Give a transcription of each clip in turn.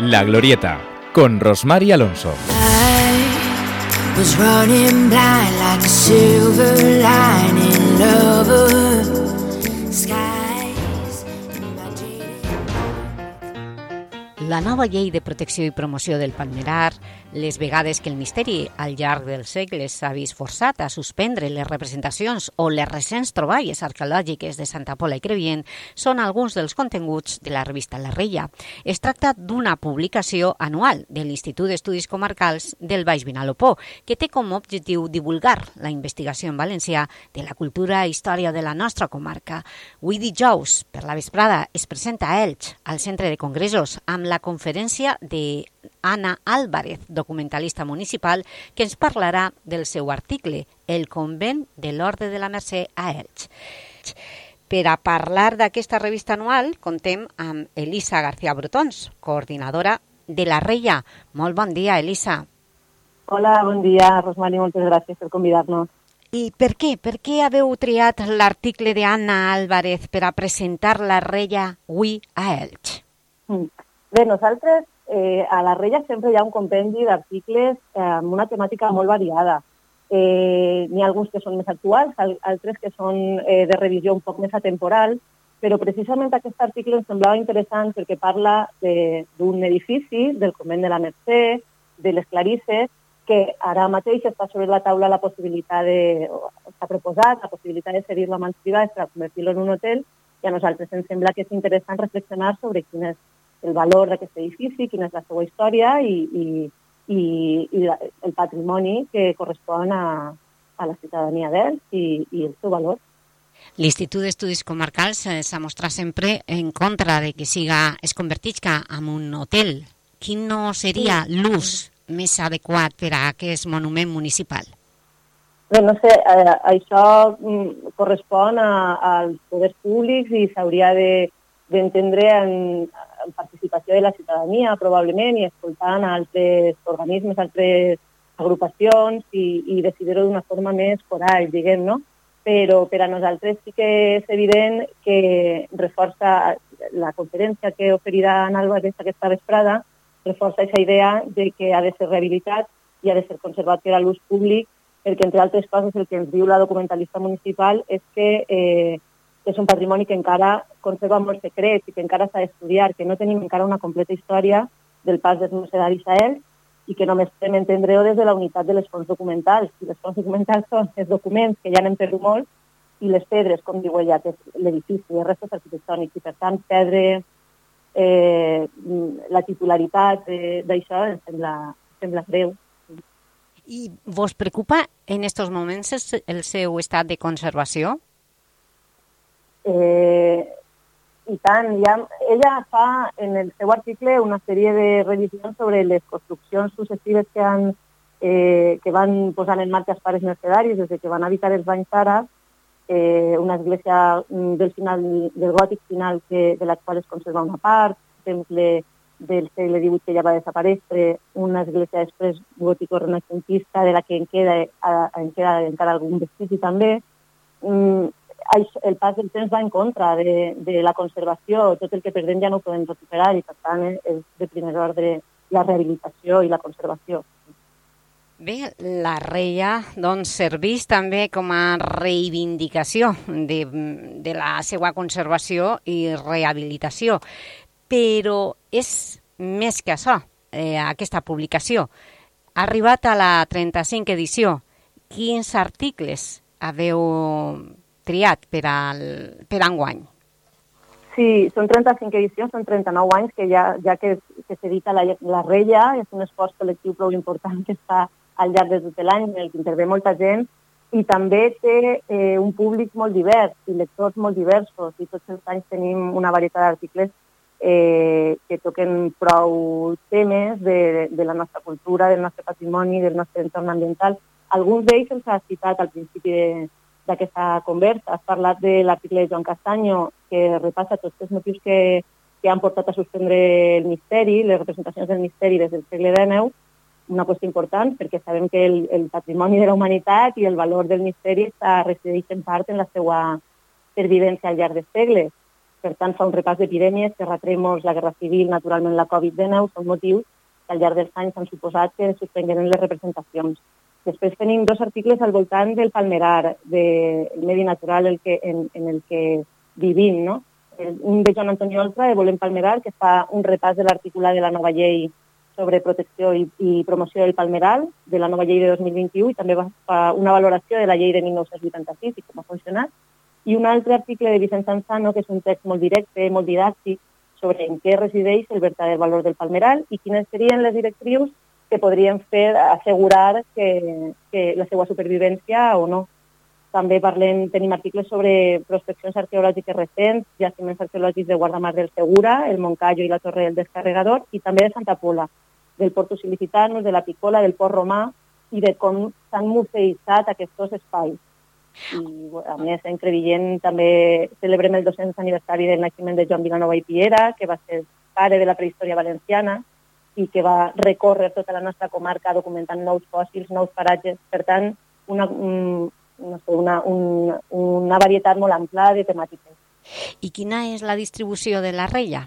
La Glorieta, con Rosmar y Alonso. La nova llei de protecció i promoció del palmerar, les vegades que el misteri al llarg dels segles s'ha vist forçat a suspendre les representacions o les recents troballes arqueològiques de Santa Pola i Crevillent són alguns dels continguts de la revista La Reia. Es tracta d'una publicació anual de l'Institut d'Estudis Comarcals del Baix Vinalopó, que té com a objectiu divulgar la investigació en valencià de la cultura i història de la nostra comarca. Avui dijous, per la vesprada, es presenta a Elx, al Centre de Congressos, amb la conferència d'Anna Álvarez, documentalista municipal, que ens parlarà del seu article El convent de l'Orde de la Mercè a Elx. Per a parlar d'aquesta revista anual, contem amb Elisa García Brotons, coordinadora de La Reia. Molt bon dia, Elisa. Hola, bon dia, Rosmari, moltes gràcies per convidar-nos. I per què? Per què haveu triat l'article d'Anna Álvarez per a presentar La Reia avui a Elx? Bé, nosaltres a La Reia sempre hi ha un compendi d'articles amb una temàtica molt variada. N'hi ha alguns que són més actuals, altres que són de revisió un poc més atemporal, però precisament aquest article ens semblava interessant perquè parla d'un edifici, del convent de la Mercè, de les Clarisses, que ara mateix està sobre la taula la possibilitat s'ha proposat la possibilitat de cedir-lo a mans privades per convertir-lo en un hotel, i a nosaltres ens sembla que és interessant reflexionar sobre quin és el valor d'aquest edifici, quina és la seva història i el patrimoni que correspon a la ciutadania d'Elx i el seu valor. L'Institut d'Estudis Comarcals s'ha mostrat sempre en contra de que es convertisca en un hotel. Quin no seria l'ús més adequat per a aquest monument municipal? Bé, no sé, això correspon als poders públics i s'hauria d'entendre en participació de la ciutadania, probablement, i escoltant altres organismes, altres agrupacions i decidir-ho d'una forma més coral, diguem, no? Però per a nosaltres sí que és evident que reforça la conferència que oferirà Ana Álvarez aquesta vesprada, reforça aquesta idea de que ha de ser rehabilitat i ha de ser conservat per a l'ús públic, perquè, entre altres coses, el que ens diu la documentalista municipal és que és un patrimoni que encara conserva molts secrets i que encara s'ha d'estudiar, que no tenim encara una completa història del pas dels mercedaris a Elx i que només podem entendre-ho des de la unitat de les fonts documentals. I les fonts documentals són els documents que ja n'hem perdut molt i les pedres, com diu ella, que és l'edifici, els restos arquitectònics, i per tant perdre la titularitat d'això em sembla greu. I vos preocupa en aquests moments el seu estat de conservació? I tant, ella fa en el seu article una sèrie de revisions sobre les construccions successives que van posant en marxa els pares mercedaris des que van habitar els banys àrabs, una església del gòtic final de la qual es conserva una part, temple del segle XVIII que ja va desaparèixer, una església després gòtico-renaixentista de la que en queda encara algun vestigi també. El pas del temps va en contra de la conservació, tot el que perdem ja no ho podem recuperar i per tant és de primer ordre la rehabilitació i la conservació. Bé, la Reia doncs, serveix també com a reivindicació de la seva conservació i rehabilitació, però és més que això, aquesta publicació. Ha arribat a la 35 edició. Quins articles haveu triat per enguany? Sí, són 35 edicions, són 39 anys que ja que s'edita la Reia, és un esforç col·lectiu prou important que està al llarg de tot l'any, en el que intervé molta gent, i també té un públic molt divers i lectors molt diversos, i tots els anys tenim una varietat d'articles que toquen prou temes de la nostra cultura, del nostre patrimoni, del nostre entorn ambiental. Alguns d'ells els has citat al principi d'aquesta conversa. Has parlat de l'article de Joan Castaño, que repassa tots els motius que han portat a suspendre el misteri, les representacions del misteri des del segle XIX, una qüestió important, perquè sabem que el patrimoni de la humanitat i el valor del misteri resideix en part en la seva pervivència al llarg dels segles. Per tant, fa un repàs d'epidèmies, terratrèmols, la guerra civil, naturalment la Covid-19, són motius que al llarg dels anys han suposat que es suspengueren les representacions. Després tenim 2 articles al voltant del palmerar, del medi natural en el que vivim, no? Un de Joan Antoni Oltra, de Volem Palmerar, que fa un repàs de l'articulat de la nova llei sobre protecció i promoció del palmeral, de la nova llei de 2021, i també fa una valoració de la llei de 1986 i com ha funcionat. I un altre article de Vicent Sanzano, que és un text molt directe, molt didàctic, sobre en què resideix el verdader valor del palmeral i quines serien les directrius que podrien fer assegurar que la seva supervivència o no. També tenim articles sobre prospeccions arqueològiques recents, jaciments arqueològics de Guardamar del Segura, el Moncayo i la Torre del Descarregador, i també de Santa Pola, del Portus Ilicitanus, de la Picola, del Port Romà, i de com s'han museïtzat aquests espais. I, a més, en Crevillent també celebrem el 200 aniversari del naixement de Joan Vilanova i Piera, que va ser pare de la prehistòria valenciana i que va recórrer tota la nostra comarca documentant nous fòssils, nous paratges. Per tant, una varietat molt ampla de temàtiques. I quina és la distribució de la reia?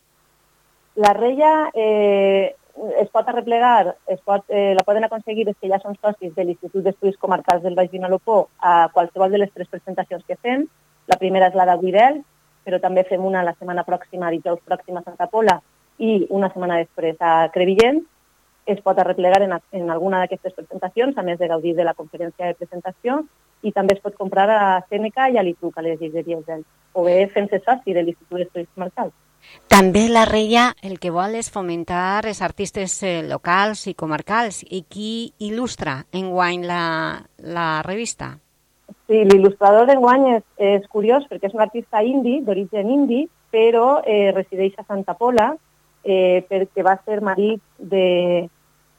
La reia es pot arreplegar, la poden aconseguir els que ja són socis de l'Institut d'Estudis Comarcals del Baix Vinalopó a qualsevol de les 3 presentacions que fem. La primera és la d'avui d'Elx, però també fem una la setmana pròxima, dijous pròxima a Santa Pola, i una setmana després a Crevillent. Es pot arreplegar en alguna d'aquestes presentacions, a més de gaudir de la conferència de presentació, i també es pot comprar a Sèneca i a l'Itruc, a les llibreries d'Elx, o bé fent-se soci de l'Institut d'Estudis Comarcals. També la reia el que vol és fomentar els artistes locals i comarcals. I qui il·lustra enguany la revista? Sí, l'il·lustrador d'enguany és curiós perquè és un artista indi, d'origen indi, però resideix a Santa Pola perquè va ser marit de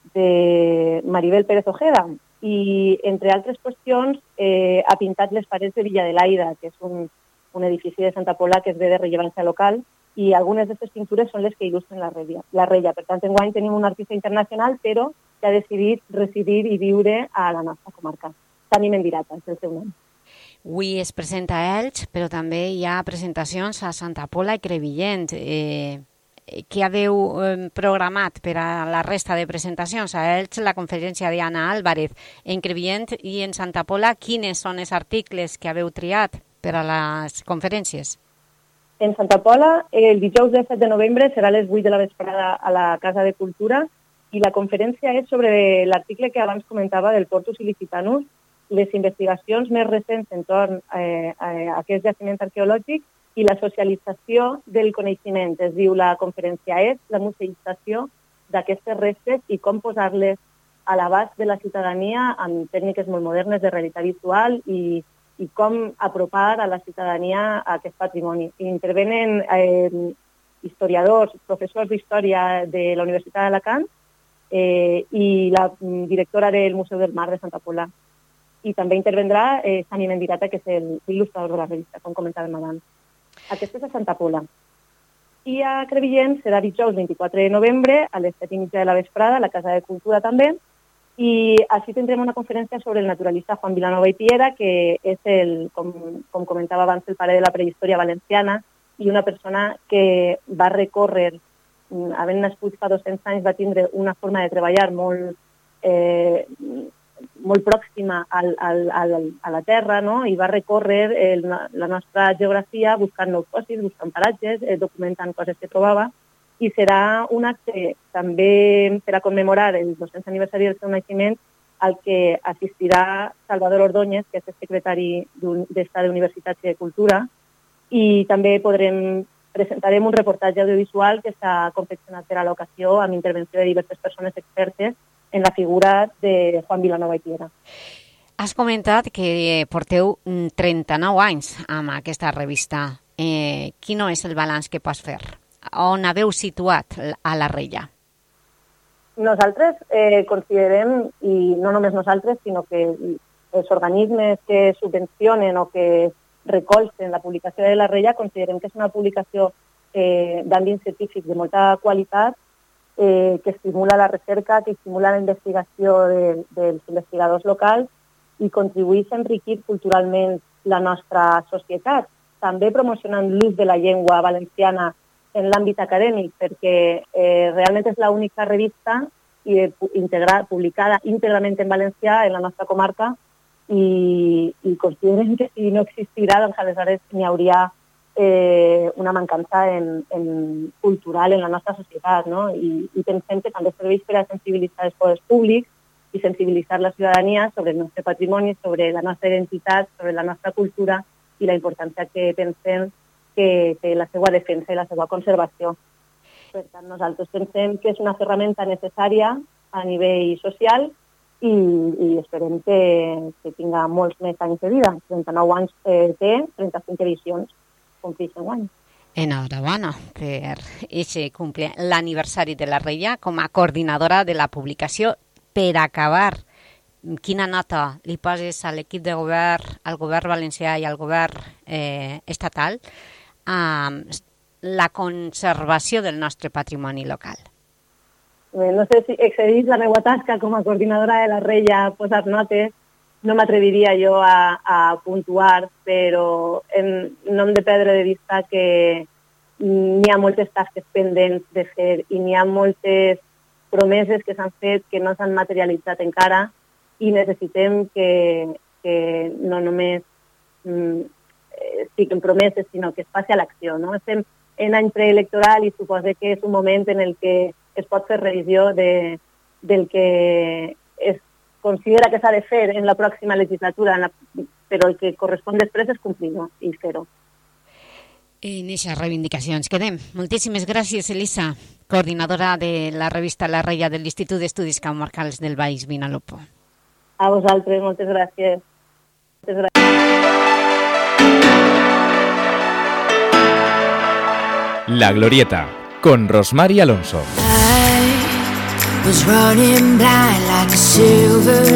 Maribel Pérez Ojeda i, entre altres qüestions, ha pintat les parets de Villadelaida, que és un edifici de Santa Pola que és bé de rellevància local, i algunes d'aquestes pintures són les que il·lustren la reia. Per tant, enguany tenim un artista internacional, però que ha decidit residir i viure a la nostra comarca. Sani Mendirata és el seu nom. Avui es presenta a Elx, però també hi ha presentacions a Santa Pola i Crevillent. Què haveu programat per a la resta de presentacions? A Elx, la conferència d'Anna Álvarez. En Crevillent i en Santa Pola, quins són els articles que haveu triat per a les conferències? En Santa Pola, el dijous 7 de novembre serà a les 8 de la vesprada a la Casa de Cultura i la conferència és sobre l'article que abans comentava del Portus Ilicitanus, les investigacions més recents entorn a aquest jaciment arqueològic i la socialització del coneixement. Es diu la conferència és la museïtzació d'aquestes restes i com posar-les a l'abast de la ciutadania amb tècniques molt modernes de realitat virtual i com apropar a la ciutadania a aquest patrimoni. Intervenen historiadors, professors d'història de la Universitat d'Alacant i la directora del Museu del Mar de Santa Pola. I també intervendrà Sani Mendirata, que és l'il·lustrador de la revista, com comentàvem abans. Aquest és a Santa Pola. I a Crevillent serà dijous 24 de novembre a les 7:30 de la vesprada, a la Casa de Cultura també, i així tindrem una conferència sobre el naturalista Juan Vilanova i Piera, que és, com comentava abans, el pare de la prehistòria valenciana i una persona que va recórrer, havent nascut fa 200 anys, va tindre una forma de treballar molt pròxima a la terra, no? I va recórrer la nostra geografia buscant nous fòssils, buscant paratges, documentant coses que trobava, i serà un acte també per a commemorar el 200 aniversari del seu naixement al que assistirà Salvador Ordóñez, que és el secretari d'Estat d'Universitats i de Cultura, i també presentarem un reportatge audiovisual que s'ha confeccionat per a l'ocasió amb intervenció de diverses persones expertes en la figura de Juan Vilanova i Piera. Has comentat que porteu 39 anys amb aquesta revista. Quin és el balanç que pots fer? On haveu situat a la reia? Nosaltres considerem, i no només nosaltres, sinó que els organismes que subvencionen o que recolzen la publicació de la reia, considerem que és una publicació d'àmbit científic de molta qualitat, que estimula la recerca, que estimula la investigació dels investigadors locals i contribueix a enriquir culturalment la nostra societat, també promocionant l'ús de la llengua valenciana en l'àmbit acadèmic, perquè realment és l'única revista publicada íntegrament en valencià en la nostra comarca i consideren que si no existirà, doncs aleshores n'hi hauria una mancança cultural en la nostra societat, no? I pensem que també serveix per a sensibilitzar els poders públics i sensibilitzar la ciutadania sobre el nostre patrimoni, sobre la nostra identitat, sobre la nostra cultura i la importància que pensem que té la seva defensa i la seva conservació. Per tant, nosaltres pensem que és una ferramenta necessària a nivell social i esperem que tinga molts més anys de vida. 39 anys té, 35 edicions. Enhorabona per aquest cumple l'aniversari de la Reia com a coordinadora de la publicació. Per acabar, quina nota li poses a l'equip de govern, al govern valencià i al govern estatal a la conservació del nostre patrimoni local? No sé si excedís la meva tasca com a coordinadora de la Reia a posar notes. No m'atreviria jo a puntuar, però no hem de perdre de vista que n'hi ha moltes tasques pendents de fer i n'hi ha moltes promeses que s'han fet que no s'han materialitzat encara i necessitem que no només siguin promeses, sinó que es passi a l'acció, no? Estem en any preelectoral i suposo que és un moment en el que es pot fer revisió del que es considera que s'ha de fer en la pròxima legislatura, però el que correspon després és complir-ho i fer-ho. En aquestes reivindicacions quedem. Moltíssimes gràcies, Elisa, coordinadora de la revista La Reia del l'Institut d'Estudis Comarcals del Baix Vinalopó. A vosaltres, moltes gràcies. La Glorieta, con Rosmar y Alonso. Was running blind like a silver